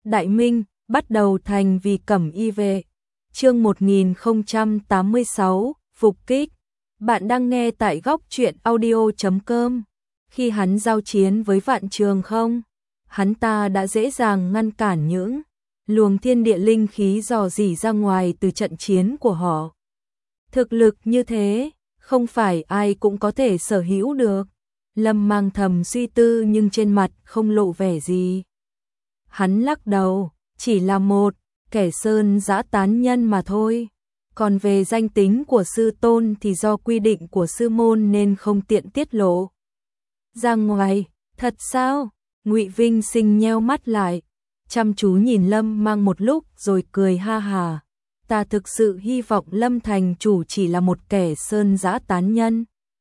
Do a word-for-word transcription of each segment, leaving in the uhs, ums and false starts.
Đại Minh, bắt đầu thành vì cẩm y vệ. Chương một nghìn không trăm tám mươi sáu, phục kích. Bạn đang nghe tại góc truyện audio chấm com. Khi hắn giao chiến với Vạn Trường Không, hắn ta đã dễ dàng ngăn cản những luồng thiên địa linh khí dò dỉ ra ngoài từ trận chiến của họ. Thực lực như thế, không phải ai cũng có thể sở hữu được. Lâm Mang thầm suy tư nhưng trên mặt không lộ vẻ gì. Hắn lắc đầu, chỉ là một kẻ sơn dã tán nhân mà thôi. Còn về danh tính của sư tôn thì do quy định của sư môn nên không tiện tiết lộ ra ngoài. Thật sao? Ngụy Vinh Sinh nheo mắt lại, chăm chú nhìn Lâm Mang một lúc rồi cười ha hà. Ta thực sự hy vọng Lâm thành chủ chỉ là một kẻ sơn dã tán nhân.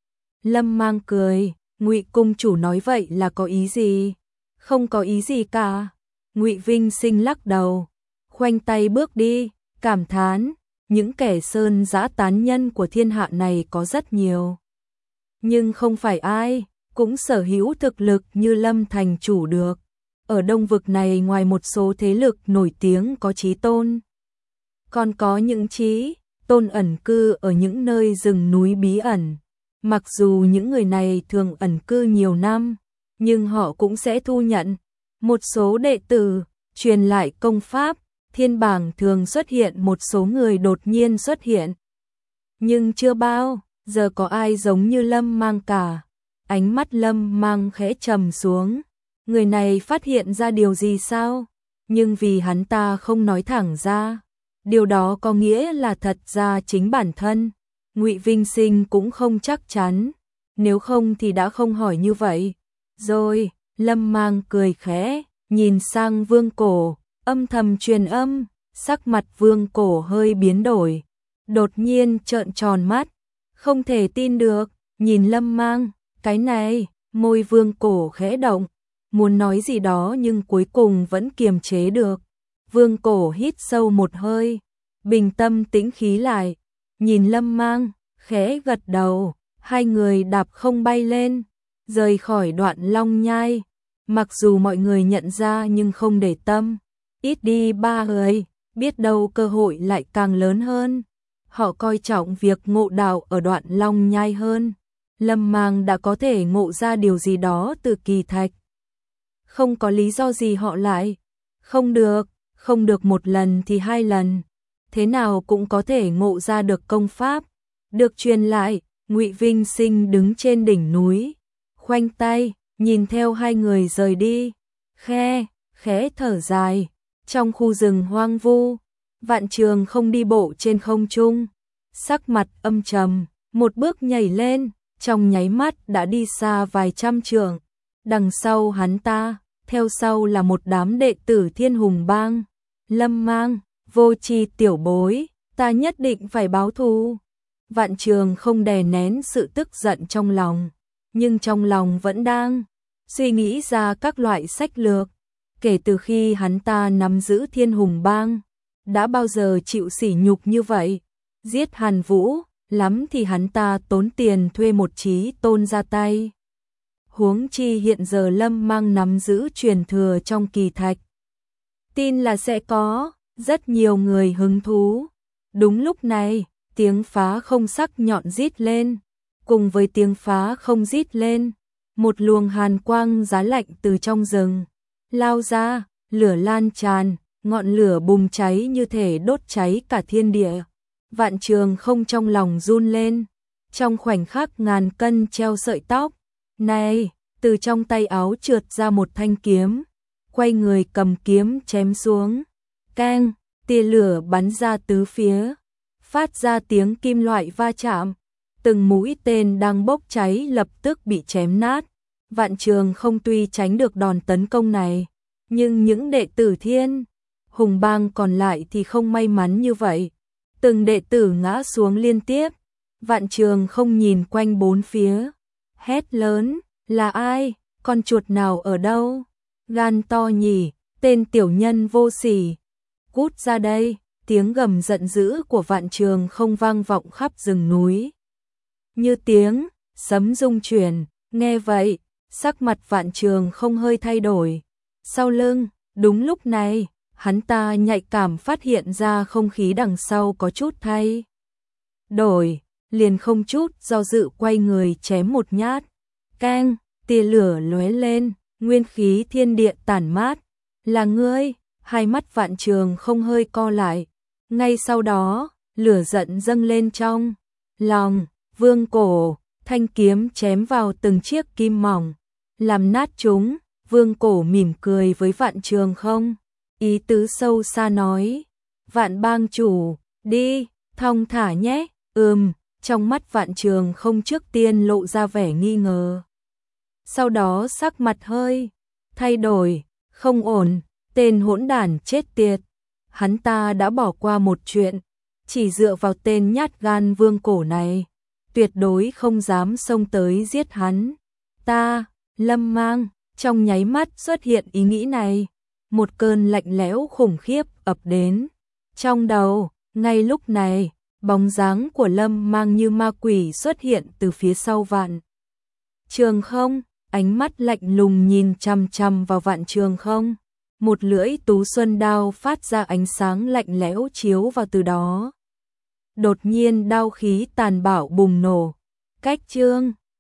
Lâm Mang cười, Ngụy cung chủ nói vậy là có ý gì? Không có ý gì cả. Ngụy Vinh Sinh lắc đầu, khoanh tay bước đi, cảm thán, những kẻ sơn dã tán nhân của thiên hạ này có rất nhiều. Nhưng không phải ai cũng sở hữu thực lực như Lâm thành chủ được. Ở Đông vực này ngoài một số thế lực nổi tiếng có chí tôn, còn có những chí tôn ẩn cư ở những nơi rừng núi bí ẩn. Mặc dù những người này thường ẩn cư nhiều năm, nhưng họ cũng sẽ thu nhận một số đệ tử, truyền lại công pháp. Thiên bảng thường xuất hiện một số người đột nhiên xuất hiện, nhưng chưa bao giờ có ai giống như Lâm Mang cả. Ánh mắt Lâm Mang khẽ trầm xuống. Người này phát hiện ra điều gì sao? Nhưng vì hắn ta không nói thẳng ra, điều đó có nghĩa là thật ra chính bản thân Ngụy Vinh Sinh cũng không chắc chắn, nếu không thì đã không hỏi như vậy. Rồi, Lâm Mang cười khẽ, nhìn sang Vương Cổ, âm thầm truyền âm. Sắc mặt Vương Cổ hơi biến đổi, đột nhiên trợn tròn mắt, không thể tin được, nhìn Lâm Mang. Cái này, môi Vương Cổ khẽ động, muốn nói gì đó nhưng cuối cùng vẫn kiềm chế được. Vương Cổ hít sâu một hơi, bình tâm tĩnh khí lại, nhìn Lâm Mang, khẽ gật đầu. Hai người đạp không bay lên, rời khỏi Đoạn Long Nhai. Mặc dù mọi người nhận ra nhưng không để tâm. Ít đi ba người, biết đâu cơ hội lại càng lớn hơn. Họ coi trọng việc ngộ đạo ở Đoạn Long Nhai hơn. Lâm Mang đã có thể ngộ ra điều gì đó từ kỳ thạch. Không có lý do gì họ lại không được, không được một lần thì hai lần. Thế nào cũng có thể ngộ ra được công pháp. Được truyền lại, Ngụy Vinh Sinh đứng trên đỉnh núi, khoanh tay, nhìn theo hai người rời đi. Khe, khẽ thở dài. Trong khu rừng hoang vu, Vạn Trường Không đi bộ trên không trung, sắc mặt âm trầm, một bước nhảy lên, trong nháy mắt đã đi xa vài trăm trượng. Đằng sau hắn ta, theo sau là một đám đệ tử Thiên Hùng Bang. Lâm Mang, vô tri tiểu bối, ta nhất định phải báo thù. Vạn Trường Không đè nén sự tức giận trong lòng, nhưng trong lòng vẫn đang suy nghĩ ra các loại sách lược. Kể từ khi hắn ta nắm giữ Thiên Hùng Bang, đã bao giờ chịu sỉ nhục như vậy. Giết Hàn Vũ, lắm thì hắn ta tốn tiền thuê một chí tôn ra tay. Huống chi hiện giờ Lâm Mang nắm giữ truyền thừa trong kỳ thạch, tin là sẽ có rất nhiều người hứng thú. Đúng lúc này, tiếng phá không sắc nhọn rít lên. Cùng với tiếng phá không rít lên, một luồng hàn quang giá lạnh từ trong rừng lao ra, lửa lan tràn, ngọn lửa bùng cháy như thể đốt cháy cả thiên địa. Vạn Trường Không trong lòng run lên, trong khoảnh khắc ngàn cân treo sợi tóc. Này, từ trong tay áo trượt ra một thanh kiếm, quay người cầm kiếm chém xuống. Keng, tia lửa bắn ra tứ phía, phát ra tiếng kim loại va chạm. Từng mũi tên đang bốc cháy lập tức bị chém nát. Vạn Trường Không tuy tránh được đòn tấn công này, nhưng những đệ tử Thiên Hùng Bang còn lại thì không may mắn như vậy. Từng đệ tử ngã xuống liên tiếp. Vạn Trường Không nhìn quanh bốn phía, hét lớn, là ai? Con chuột nào ở đâu? Gan to nhỉ, tên tiểu nhân vô sỉ. Cút ra đây. Tiếng gầm giận dữ của Vạn Trường Không vang vọng khắp rừng núi, như tiếng sấm rung chuyển. Nghe vậy, sắc mặt Vạn Trường Không hơi thay đổi. Sau lưng, đúng lúc này, hắn ta nhạy cảm phát hiện ra không khí đằng sau có chút thay đổi, liền không chút do dự quay người chém một nhát. Keng, tia lửa lóe lên, nguyên khí thiên địa tản mát. Là ngươi? Hai mắt Vạn Trường không hơi co lại. Ngay sau đó, lửa giận dâng lên trong lòng, Vương Cổ, thanh kiếm chém vào từng chiếc kim mỏng, làm nát chúng. Vương Cổ mỉm cười với Vạn Trường không, ý tứ sâu xa nói, Vạn bang chủ, đi, thong thả nhé. Ừm, trong mắt Vạn Trường không trước tiên lộ ra vẻ nghi ngờ. Sau đó sắc mặt hơi thay đổi, không ổn, tên hỗn đản chết tiệt. Hắn ta đã bỏ qua một chuyện, chỉ dựa vào tên nhát gan Vương Cổ này, tuyệt đối không dám xông tới giết hắn. Ta, Lâm Mang, trong nháy mắt xuất hiện ý nghĩ này, một cơn lạnh lẽo khủng khiếp ập đến trong đầu. Ngay lúc này, bóng dáng của Lâm Mang như ma quỷ xuất hiện từ phía sau Vạn Trường không, ánh mắt lạnh lùng nhìn chằm chằm vào Vạn Trường không. Một lưỡi tú xuân đao phát ra ánh sáng lạnh lẽo chiếu vào từ đó. Đột nhiên đao khí tàn bạo bùng nổ. Cách chương